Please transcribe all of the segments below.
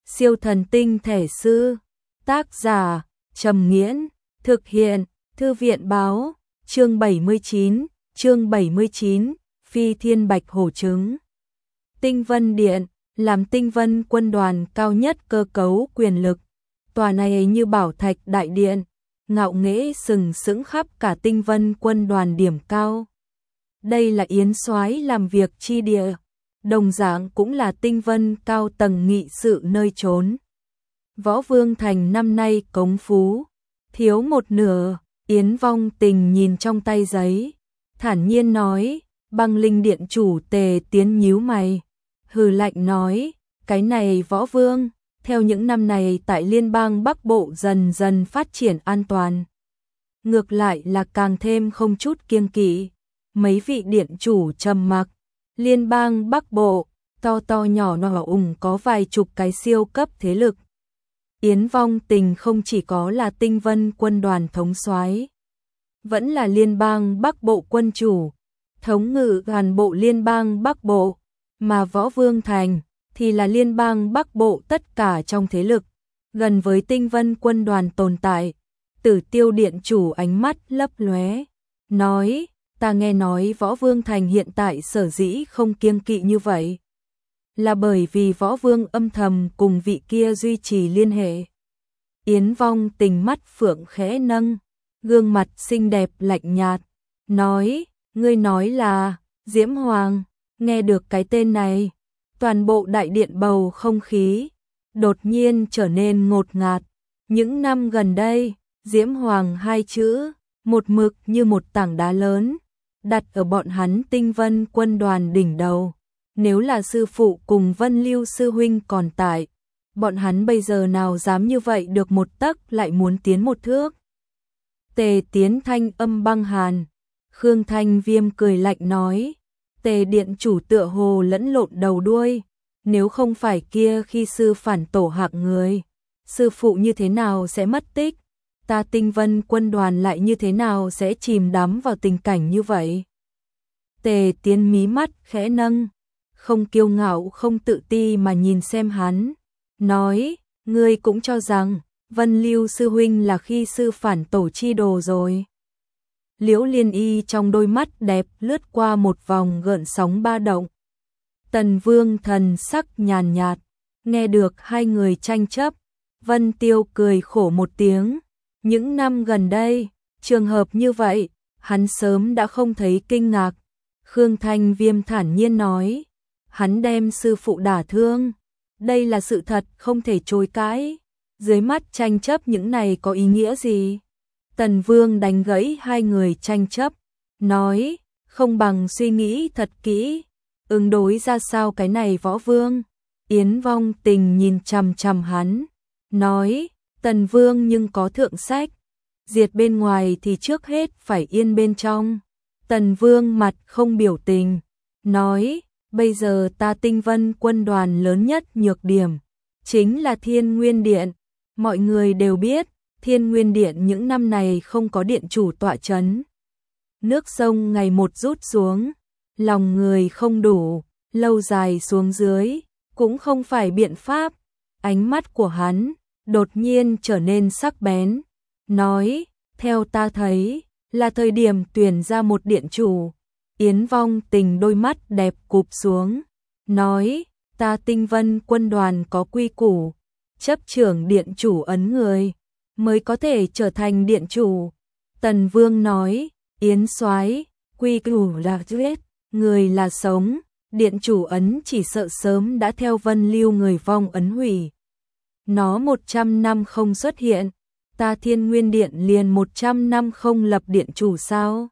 Siêu thần tinh thể sư. Tác giả Trầm Nghiễn. Thực hiện Thư viện báo. Chương 79, Phi Thiên Bạch Hổ Trứng. Tinh Vân Điện, làm Tinh Vân quân đoàn cao nhất cơ cấu quyền lực. Tòa này như bảo thạch đại điện, ngạo nghễ sừng sững khắp cả Tinh Vân quân đoàn điểm cao. Đây là yến soái làm việc chi địa, đồng dạng cũng là Tinh Vân cao tầng nghị sự nơi trốn. Võ Vương Thành năm nay cống phú, thiếu một nửa. Yến Vong Tình nhìn trong tay giấy, thản nhiên nói. Băng Linh Điện chủ Tề Tiến nhíu mày, hừ lạnh nói, cái này Võ Vương, theo những năm này tại liên bang Bắc Bộ dần dần phát triển an toàn. Ngược lại là càng thêm không chút kiêng kỵ. Mấy vị điện chủ trầm mặc. Liên bang Bắc Bộ, to to nhỏ nhỏ có vài chục cái siêu cấp thế lực. Yến Vong Tình không chỉ có là Tinh Vân quân đoàn thống soái, vẫn là liên bang Bắc Bộ quân chủ, thống ngự toàn bộ liên bang Bắc Bộ, mà Võ Vương Thành thì là liên bang Bắc Bộ tất cả trong thế lực, gần với Tinh Vân quân đoàn tồn tại. Tử Tiêu điện chủ ánh mắt lấp lóe, nói, ta nghe nói Võ Vương Thành hiện tại sở dĩ không kiêng kỵ như vậy, là bởi vì Võ Vương âm thầm cùng vị kia duy trì liên hệ. Yến Vong Tình mắt phượng khẽ nâng, gương mặt xinh đẹp lạnh nhạt, nói, ngươi nói là Diễm Hoàng. Nghe được cái tên này, toàn bộ đại điện bầu không khí đột nhiên trở nên ngột ngạt. Những năm gần đây, Diễm Hoàng hai chữ, một mực như một tảng đá lớn, đặt ở bọn hắn Tinh Vân quân đoàn đỉnh đầu. Nếu là sư phụ cùng Vân Lưu sư huynh còn tại, bọn hắn bây giờ nào dám như vậy được một tấc lại muốn tiến một thước. Tề Tiến thanh âm băng hàn. Khương Thanh Viêm cười lạnh nói, Tề điện chủ tựa hồ lẫn lộn đầu đuôi, nếu không phải kia khi sư phản tổ hạng người, sư phụ như thế nào sẽ mất tích, ta Tinh Vân quân đoàn lại như thế nào sẽ chìm đắm vào tình cảnh như vậy. Tề Tiến mí mắt khẽ nâng, không kiêu ngạo không tự ti mà nhìn xem hắn, nói, ngươi cũng cho rằng Vân Lưu sư huynh là khi sư phản tổ chi đồ rồi. Liễu Liên Y trong đôi mắt đẹp lướt qua một vòng gợn sóng ba động. Tần Vương thần sắc nhàn nhạt, nghe được hai người tranh chấp, Vân Tiêu cười khổ một tiếng. Những năm gần đây, trường hợp như vậy, hắn sớm đã không thấy kinh ngạc. Khương Thanh Viêm thản nhiên nói, hắn đem sư phụ đả thương, đây là sự thật không thể chối cãi. Dưới mắt tranh chấp những này có ý nghĩa gì? Tần Vương đánh gãy hai người tranh chấp, nói, không bằng suy nghĩ thật kỹ, ứng đối ra sao cái này Võ Vương. Yến Vong Tình nhìn chằm chằm hắn, nói, Tần Vương nhưng có thượng sách, diệt bên ngoài thì trước hết phải yên bên trong. Tần Vương mặt không biểu tình, nói, bây giờ ta Tinh Vân quân đoàn lớn nhất nhược điểm chính là Thiên Nguyên Điện. Mọi người đều biết, Thiên Nguyên Điện những năm này không có điện chủ tọa chấn. Nước sông ngày một rút xuống, lòng người không đủ, lâu dài xuống dưới, cũng không phải biện pháp. Ánh mắt của hắn đột nhiên trở nên sắc bén, nói, theo ta thấy, là thời điểm tuyển ra một điện chủ. Yến Vong Tình đôi mắt đẹp cụp xuống, nói, ta Tinh Vân quân đoàn có quy củ, chấp trưởng điện chủ ấn người mới có thể trở thành điện chủ. Tần Vương nói, Yến soái, quy củ là giết, người là sống, điện chủ ấn chỉ sợ sớm đã theo Vân Lưu người vong ấn hủy. Nó 100 năm không xuất hiện, ta Thiên Nguyên Điện liền 100 năm không lập điện chủ sao?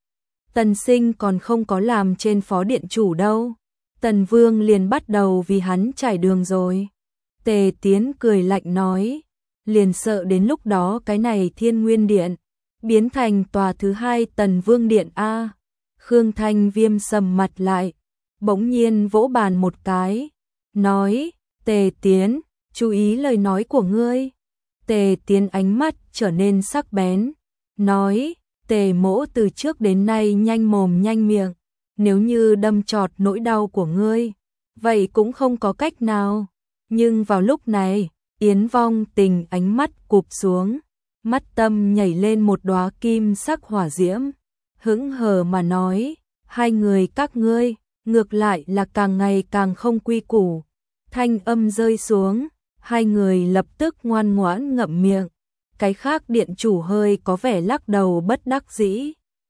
Tần Sinh còn không có làm trên phó điện chủ đâu. Tần Vương liền bắt đầu vì hắn trải đường rồi. Tề Tiến cười lạnh nói, liền sợ đến lúc đó cái này Thiên Nguyên Điện biến thành tòa thứ hai Tần Vương Điện a. Khương Thanh Viêm sầm mặt lại, bỗng nhiên vỗ bàn một cái, nói, Tề Tiến, chú ý lời nói của ngươi. Tề Tiến ánh mắt trở nên sắc bén, nói, Tề mỗ từ trước đến nay nhanh mồm nhanh miệng, nếu như đâm chọt nỗi đau của ngươi, vậy cũng không có cách nào. Nhưng vào lúc này, Yến Vong Tình ánh mắt cụp xuống, mắt tâm nhảy lên một đóa kim sắc hỏa diễm, hững hờ mà nói, hai người các ngươi, ngược lại là càng ngày càng không quy củ. Thanh âm rơi xuống, hai người lập tức ngoan ngoãn ngậm miệng, cái khác điện chủ hơi có vẻ lắc đầu bất đắc dĩ.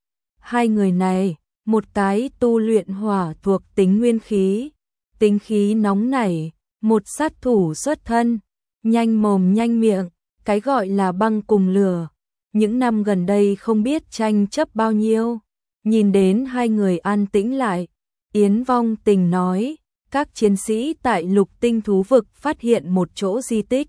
Hai người này, một cái tu luyện hỏa thuộc tính nguyên khí, tính khí nóng nảy, một sát thủ xuất thân, nhanh mồm nhanh miệng, cái gọi là băng cùng lửa. Những năm gần đây không biết tranh chấp bao nhiêu, nhìn đến hai người an tĩnh lại, Yến Vong Tình nói, các chiến sĩ tại Lục Tinh thú vực phát hiện một chỗ di tích.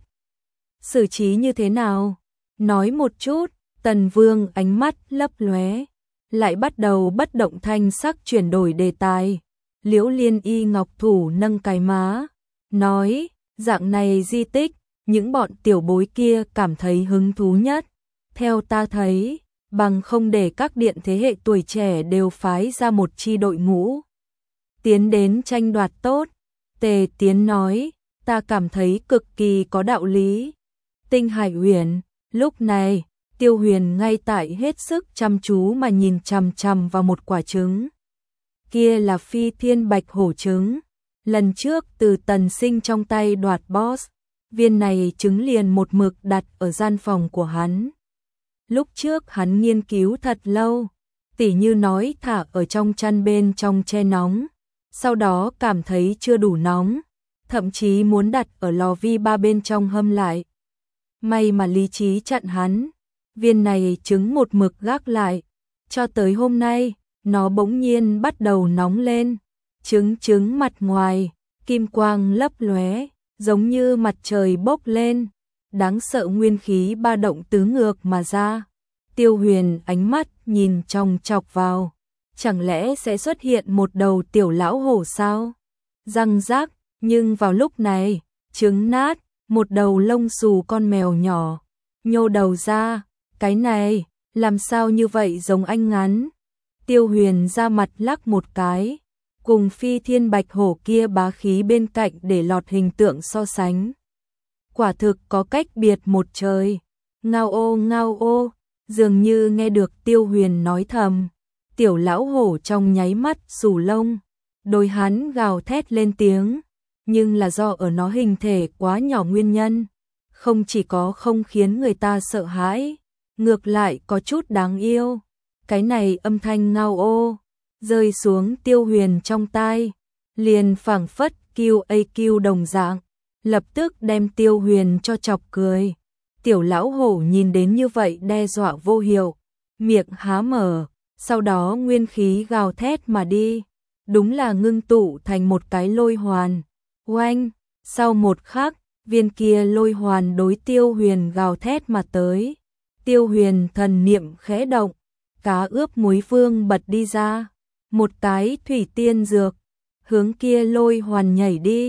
Xử trí như thế nào? Nói một chút. Tần Vương ánh mắt lấp lóe, lại bắt đầu bất động thanh sắc chuyển đổi đề tài. Liễu Liên Y ngọc thủ nâng cái má, nói, dạng này di tích, những bọn tiểu bối kia cảm thấy hứng thú nhất. Theo ta thấy, bằng không để các điện thế hệ tuổi trẻ đều phái ra một chi đội ngũ tiến đến tranh đoạt tốt. Tề Tiến nói, ta cảm thấy cực kỳ có đạo lý. Tinh Hải Huyền, lúc này, Tiêu Huyền ngay tại hết sức chăm chú mà nhìn chằm chằm vào một quả trứng. Kia là Phi Thiên Bạch Hổ trứng. Lần trước từ Tần Sinh trong tay đoạt boss, viên này trứng liền một mực đặt ở gian phòng của hắn. Lúc trước hắn nghiên cứu thật lâu, tỉ như nói thả ở trong chăn bên trong che nóng, sau đó cảm thấy chưa đủ nóng, thậm chí muốn đặt ở lò vi ba bên trong hâm lại. May mà lý trí chặn hắn, viên này trứng một mực gác lại, cho tới hôm nay, nó bỗng nhiên bắt đầu nóng lên, trứng mặt ngoài, kim quang lấp lóe, giống như mặt trời bốc lên, đáng sợ nguyên khí ba động tứ ngược mà ra. Tiêu Huyền ánh mắt nhìn chòng chọc vào, chẳng lẽ sẽ xuất hiện một đầu tiểu lão hổ sao? Răng rác, nhưng vào lúc này, trứng nát, một đầu lông xù con mèo nhỏ, nhô đầu ra, cái này, làm sao như vậy giống anh ngắn? Tiêu Huyền ra mặt lắc một cái, cùng Phi Thiên Bạch Hổ kia bá khí bên cạnh để lọt hình tượng so sánh. Quả thực có cách biệt một trời. Ngao ô, dường như nghe được Tiêu Huyền nói thầm. Tiểu lão hổ trong nháy mắt xù lông, đôi hắn gào thét lên tiếng, nhưng là do ở nó hình thể quá nhỏ nguyên nhân, không chỉ có không khiến người ta sợ hãi, ngược lại có chút đáng yêu. Cái này âm thanh ngao ô rơi xuống Tiêu Huyền trong tai, liền phảng phất QAQ đồng dạng, lập tức đem Tiêu Huyền cho chọc cười. Tiểu lão hổ nhìn đến như vậy đe dọa vô hiệu, miệng há mở, sau đó nguyên khí gào thét mà đi, đúng là ngưng tụ thành một cái lôi hoàn. Oanh, sau một khắc, viên kia lôi hoàn đối Tiêu Huyền gào thét mà tới. Tiêu Huyền thần niệm khẽ động, cá ướp muối vương bật đi ra, một cái thủy tiên dược, hướng kia lôi hoàn nhảy đi.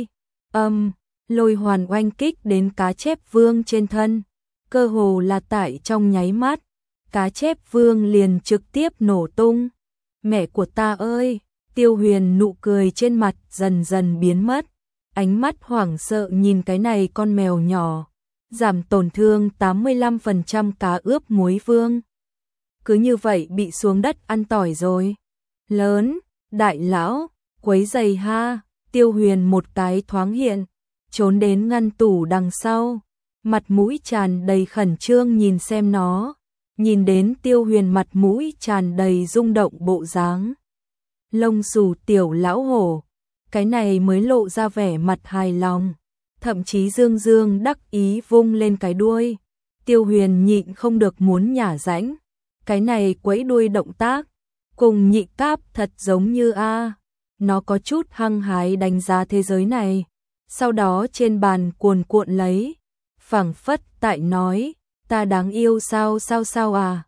Lôi hoàn oanh kích đến cá chép vương trên thân, cơ hồ là tại trong nháy mắt, cá chép vương liền trực tiếp nổ tung. Mẹ của ta ơi! Tiêu Huyền nụ cười trên mặt dần dần biến mất, ánh mắt hoảng sợ nhìn cái này con mèo nhỏ, giảm tổn thương 85% cá ướp muối vương. Cứ như vậy bị xuống đất ăn tỏi rồi. Lớn, đại lão, quấy giày ha. Tiêu Huyền một cái thoáng hiện, trốn đến ngăn tủ đằng sau, mặt mũi tràn đầy khẩn trương nhìn xem nó. Nhìn đến Tiêu Huyền mặt mũi tràn đầy rung động bộ dáng. Lông xù tiểu lão hổ, cái này mới lộ ra vẻ mặt hài lòng, thậm chí dương dương đắc ý vung lên cái đuôi. Tiêu Huyền nhịn không được muốn nhả rãnh, cái này quẫy đuôi động tác, cùng nhị cáp thật giống như a. Nó có chút hăng hái đánh giá thế giới này, sau đó trên bàn cuồn cuộn lấy, phảng phất tại nói, ta đáng yêu sao à.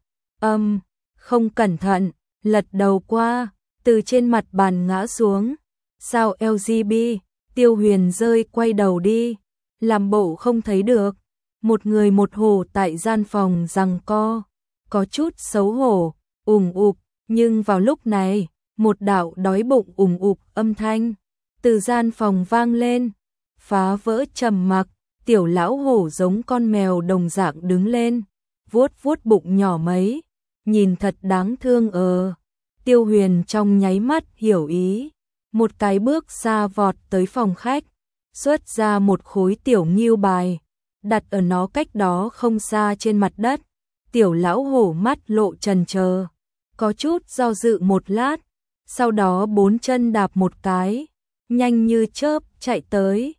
Không cẩn thận, lật đầu qua, từ trên mặt bàn ngã xuống. Sao LGB, Tiêu Huyền rơi quay đầu đi, làm bộ không thấy được. Một người một hổ tại gian phòng giằng co, có chút xấu hổ, ủng ục, nhưng vào lúc này, một đạo đói bụng ủng ục âm thanh từ gian phòng vang lên. phá vỡ trầm mặc, tiểu lão hổ giống con mèo đồng dạng đứng lên, vuốt vuốt bụng nhỏ mấy, nhìn thật đáng thương. Tiêu Huyền trong nháy mắt hiểu ý, một cái bước xa vọt tới phòng khách, xuất ra một khối tiểu ngưu bài, đặt ở nó cách đó không xa trên mặt đất. Tiểu lão hổ mắt lộ chần chờ, có chút do dự một lát, sau đó bốn chân đạp một cái, nhanh như chớp chạy tới,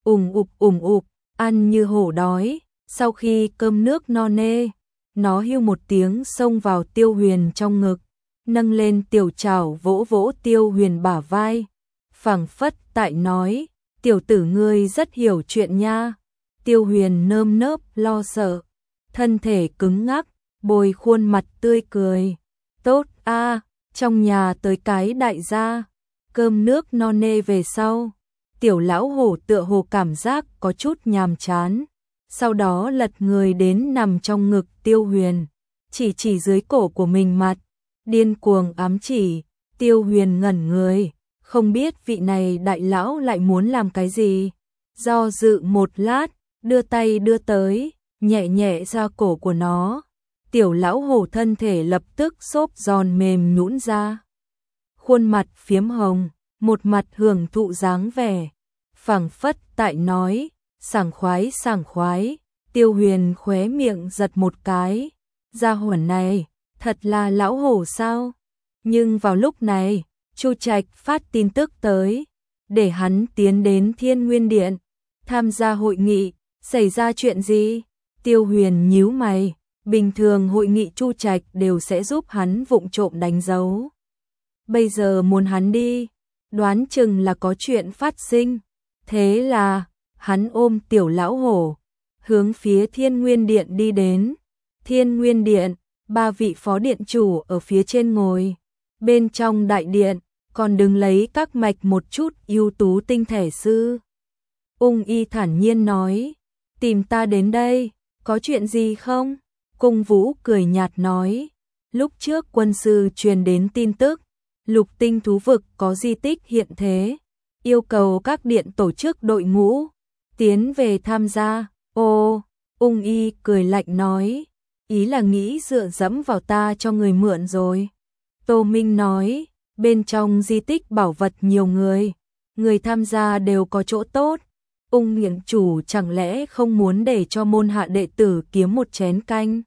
ủng ục, ăn như hổ đói. Sau khi cơm nước no nê, nó hiu một tiếng xông vào Tiêu Huyền trong ngực, nâng lên tiểu trảo vỗ vỗ Tiêu Huyền bả vai, phảng phất tại nói, tiểu tử ngươi rất hiểu chuyện nha. Tiêu Huyền nơm nớp lo sợ, thân thể cứng ngắc, bồi khuôn mặt tươi cười. Tốt a, trong nhà tới cái đại gia. Cơm nước no nê về sau, tiểu lão hổ tựa hồ cảm giác có chút nhàm chán, sau đó lật người đến nằm trong ngực Tiêu Huyền, chỉ dưới cổ của mình mặt, điên cuồng ám chỉ. Tiêu Huyền ngẩn người, không biết vị này đại lão lại muốn làm cái gì. Do dự một lát, đưa tay đưa tới, nhẹ nhẹ ra cổ của nó. Tiểu lão hổ thân thể lập tức xốp giòn mềm nhũn ra, khuôn mặt phiếm hồng, một mặt hưởng thụ dáng vẻ, phảng phất tại nói, sảng khoái sảng khoái. Tiêu Huyền khóe miệng giật một cái, gia hỏa này, thật là lão hổ sao? Nhưng vào lúc này, Chu Trạch phát tin tức tới, để hắn tiến đến Thiên Nguyên Điện, tham gia hội nghị. Xảy ra chuyện gì? Tiêu Huyền nhíu mày, bình thường hội nghị Chu Trạch đều sẽ giúp hắn vụng trộm đánh dấu. Bây giờ muốn hắn đi, đoán chừng là có chuyện phát sinh. Thế là, hắn ôm tiểu lão hổ, hướng phía Thiên Nguyên Điện đi đến. Thiên Nguyên Điện, 3 vị phó điện chủ ở phía trên ngồi. Bên trong đại điện, còn đứng lấy các mạch một chút ưu tú tinh thể sư. Ung Y thản nhiên nói, tìm ta đến đây, có chuyện gì không? Cung Vũ cười nhạt nói, lúc trước quân sư truyền đến tin tức, Lục Tinh thú vực có di tích hiện thế, yêu cầu các điện tổ chức đội ngũ, tiến về tham gia. Ồ, Ung Y cười lạnh nói, ý là nghĩ dựa dẫm vào ta cho người mượn rồi. Tô Minh nói, bên trong di tích bảo vật nhiều người tham gia đều có chỗ tốt. Ung Nghiện chủ chẳng lẽ không muốn để cho môn hạ đệ tử kiếm một chén canh?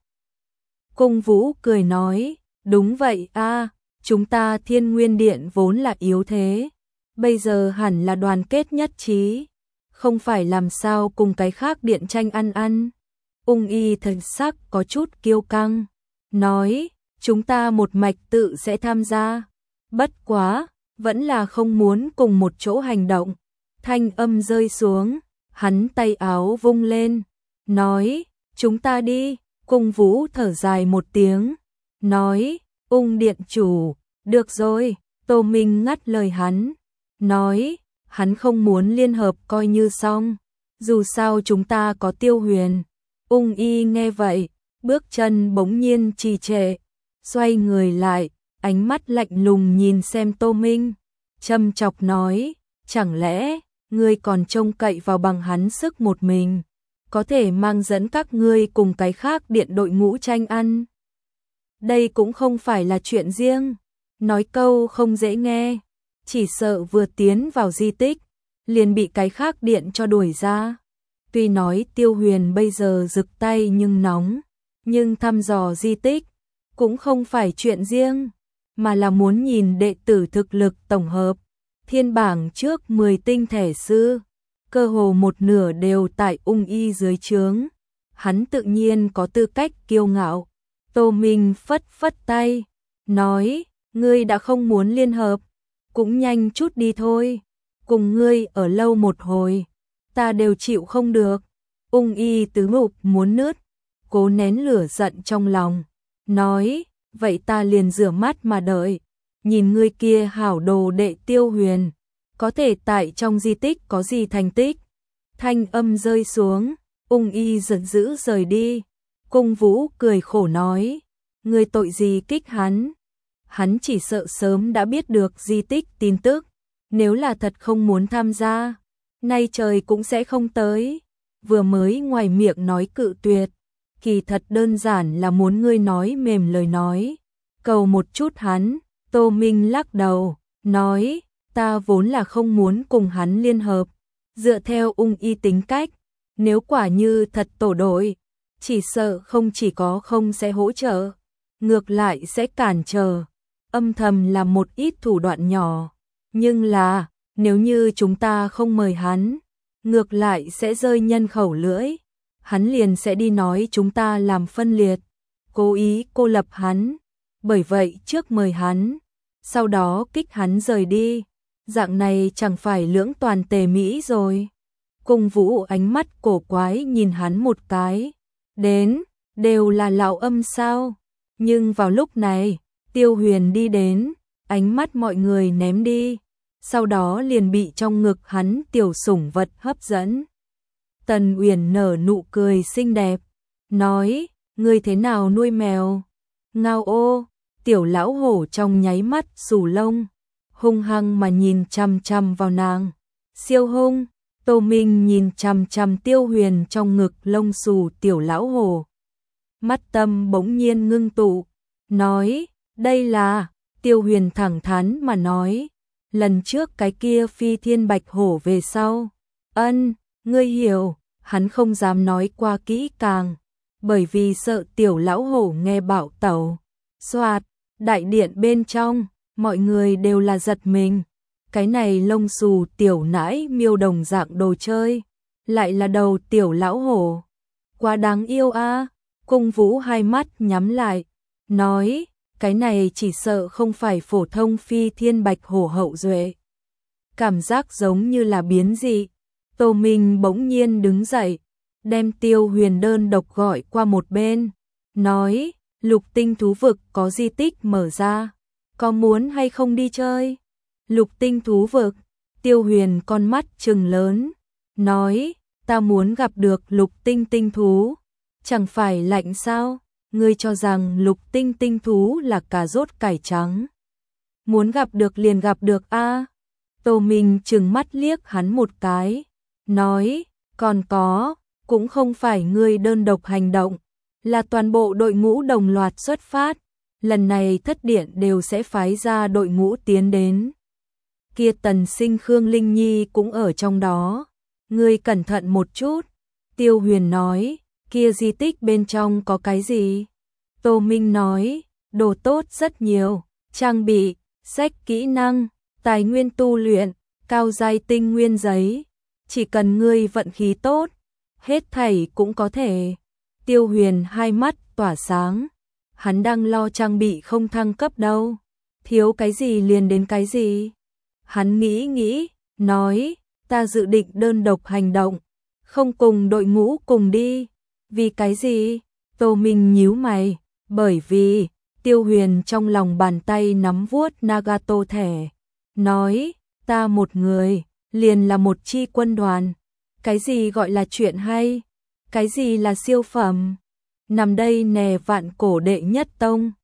Cung Vũ cười nói, đúng vậy a, chúng ta Thiên Nguyên Điện vốn là yếu thế, bây giờ hẳn là đoàn kết nhất trí, không phải làm sao cùng cái khác điện tranh ăn. Ung Y thần sắc có chút kiêu căng, nói, chúng ta một mạch tự sẽ tham gia, bất quá, vẫn là không muốn cùng một chỗ hành động. Thanh âm rơi xuống, hắn tay áo vung lên, nói, chúng ta đi. Cung Vũ thở dài một tiếng, nói, Ung điện chủ, được rồi. Tô Minh ngắt lời hắn, nói, hắn không muốn liên hợp coi như xong, dù sao chúng ta có Tiêu Huyền. Ung Y nghe vậy, bước chân bỗng nhiên trì trệ, xoay người lại, ánh mắt lạnh lùng nhìn xem Tô Minh, châm chọc nói, chẳng lẽ ngươi còn trông cậy vào bằng hắn sức một mình, có thể mang dẫn các ngươi cùng cái khác điện đội ngũ tranh ăn. Đây cũng không phải là chuyện riêng, nói câu không dễ nghe, chỉ sợ vừa tiến vào di tích, liền bị cái khác điện cho đuổi ra. Tuy nói Tiêu Huyền bây giờ rực tay nhưng nóng, nhưng thăm dò di tích cũng không phải chuyện riêng, mà là muốn nhìn đệ tử thực lực tổng hợp. Thiên bảng trước 10 tinh thể sư, cơ hồ một nửa đều tại Ung Y dưới trướng, hắn tự nhiên có tư cách kiêu ngạo. Tô Minh phất phất tay, nói, ngươi đã không muốn liên hợp, cũng nhanh chút đi thôi, cùng ngươi ở lâu một hồi, ta đều chịu không được. Ung Y tứ mục muốn nứt, cố nén lửa giận trong lòng, nói, vậy ta liền rửa mắt mà đợi, nhìn ngươi kia hảo đồ đệ Tiêu Huyền, có thể tại trong di tích có gì thành tích. Thanh âm rơi xuống, Ung Y giận dữ rời đi. Cung Vũ cười khổ nói, ngươi tội gì kích hắn? Hắn chỉ sợ sớm đã biết được di tích tin tức, nếu là thật không muốn tham gia, nay trời cũng sẽ không tới. Vừa mới ngoài miệng nói cự tuyệt, kỳ thật đơn giản là muốn ngươi nói mềm lời nói, cầu một chút hắn. Tô Minh lắc đầu, nói, ta vốn là không muốn cùng hắn liên hợp, dựa theo Ung Y tính cách, nếu quả như thật tổ đội, chỉ sợ không chỉ có không sẽ hỗ trợ, ngược lại sẽ cản trở, âm thầm là một ít thủ đoạn nhỏ, nhưng là, nếu như chúng ta không mời hắn, ngược lại sẽ rơi nhân khẩu lưỡi, hắn liền sẽ đi nói chúng ta làm phân liệt, cố ý cô lập hắn, bởi vậy trước mời hắn, sau đó kích hắn rời đi, dạng này chẳng phải lưỡng toàn tề mỹ rồi. Cung Vũ ánh mắt cổ quái nhìn hắn một cái, đến, đều là lão âm sao, nhưng vào lúc này, Tiêu Huyền đi đến, ánh mắt mọi người ném đi, sau đó liền bị trong ngực hắn tiểu sủng vật hấp dẫn. Tần Uyển nở nụ cười xinh đẹp, nói, ngươi thế nào nuôi mèo? Ngao ô, tiểu lão hổ trong nháy mắt xù lông, hung hăng mà nhìn chằm chằm vào nàng. Siêu hung, Tô Minh nhìn chằm chằm Tiêu Huyền trong ngực lông xù tiểu lão hổ. Mắt tâm bỗng nhiên ngưng tụ, nói, đây là, Tiêu Huyền thẳng thắn mà nói, lần trước cái kia phi thiên bạch hổ về sau. Ngươi hiểu, hắn không dám nói qua kỹ càng, bởi vì sợ tiểu lão hổ nghe bảo tẩu. Soạt, đại điện bên trong, mọi người đều là giật mình. Cái này lông xù tiểu nãi miêu đồng dạng đồ chơi, lại là đầu tiểu lão hổ. Quá đáng yêu a. Cung Vũ hai mắt nhắm lại, nói, cái này chỉ sợ không phải phổ thông phi thiên bạch hổ hậu duệ. Cảm giác giống như là biến dị. Tô Minh bỗng nhiên đứng dậy, đem Tiêu Huyền đơn độc gọi qua một bên, nói, Lục Tinh thú vực có di tích mở ra, có muốn hay không đi chơi? Lục Tinh thú vực, Tiêu Huyền con mắt trừng lớn, nói, ta muốn gặp được Lục Tinh tinh thú, chẳng phải lạnh sao? Ngươi cho rằng Lục Tinh tinh thú là cà rốt cải trắng, muốn gặp được liền gặp được a. Tô Minh trừng mắt liếc hắn một cái, nói, còn có, cũng không phải ngươi đơn độc hành động, là toàn bộ đội ngũ đồng loạt xuất phát, lần này thất điện đều sẽ phái ra đội ngũ tiến đến. Kia Tần Sinh Khương Linh Nhi cũng ở trong đó, ngươi cẩn thận một chút. Tiêu Huyền nói, kia di tích bên trong có cái gì? Tô Minh nói, đồ tốt rất nhiều, trang bị, sách kỹ năng, tài nguyên tu luyện, cao giai tinh nguyên giấy, chỉ cần ngươi vận khí tốt, hết thảy cũng có thể. Tiêu Huyền hai mắt tỏa sáng, hắn đang lo trang bị không thăng cấp đâu, thiếu cái gì liền đến cái gì. Hắn nghĩ, nói, ta dự định đơn độc hành động, không cùng đội ngũ cùng đi. Vì cái gì? Tô Minh nhíu mày, bởi vì, Tiêu Huyền trong lòng bàn tay nắm vuốt Nagato thẻ, nói, ta một người, liền là một chi quân đoàn. Cái gì gọi là chuyện hay? Cái gì là siêu phẩm? Nằm đây nè vạn cổ đệ nhất tông,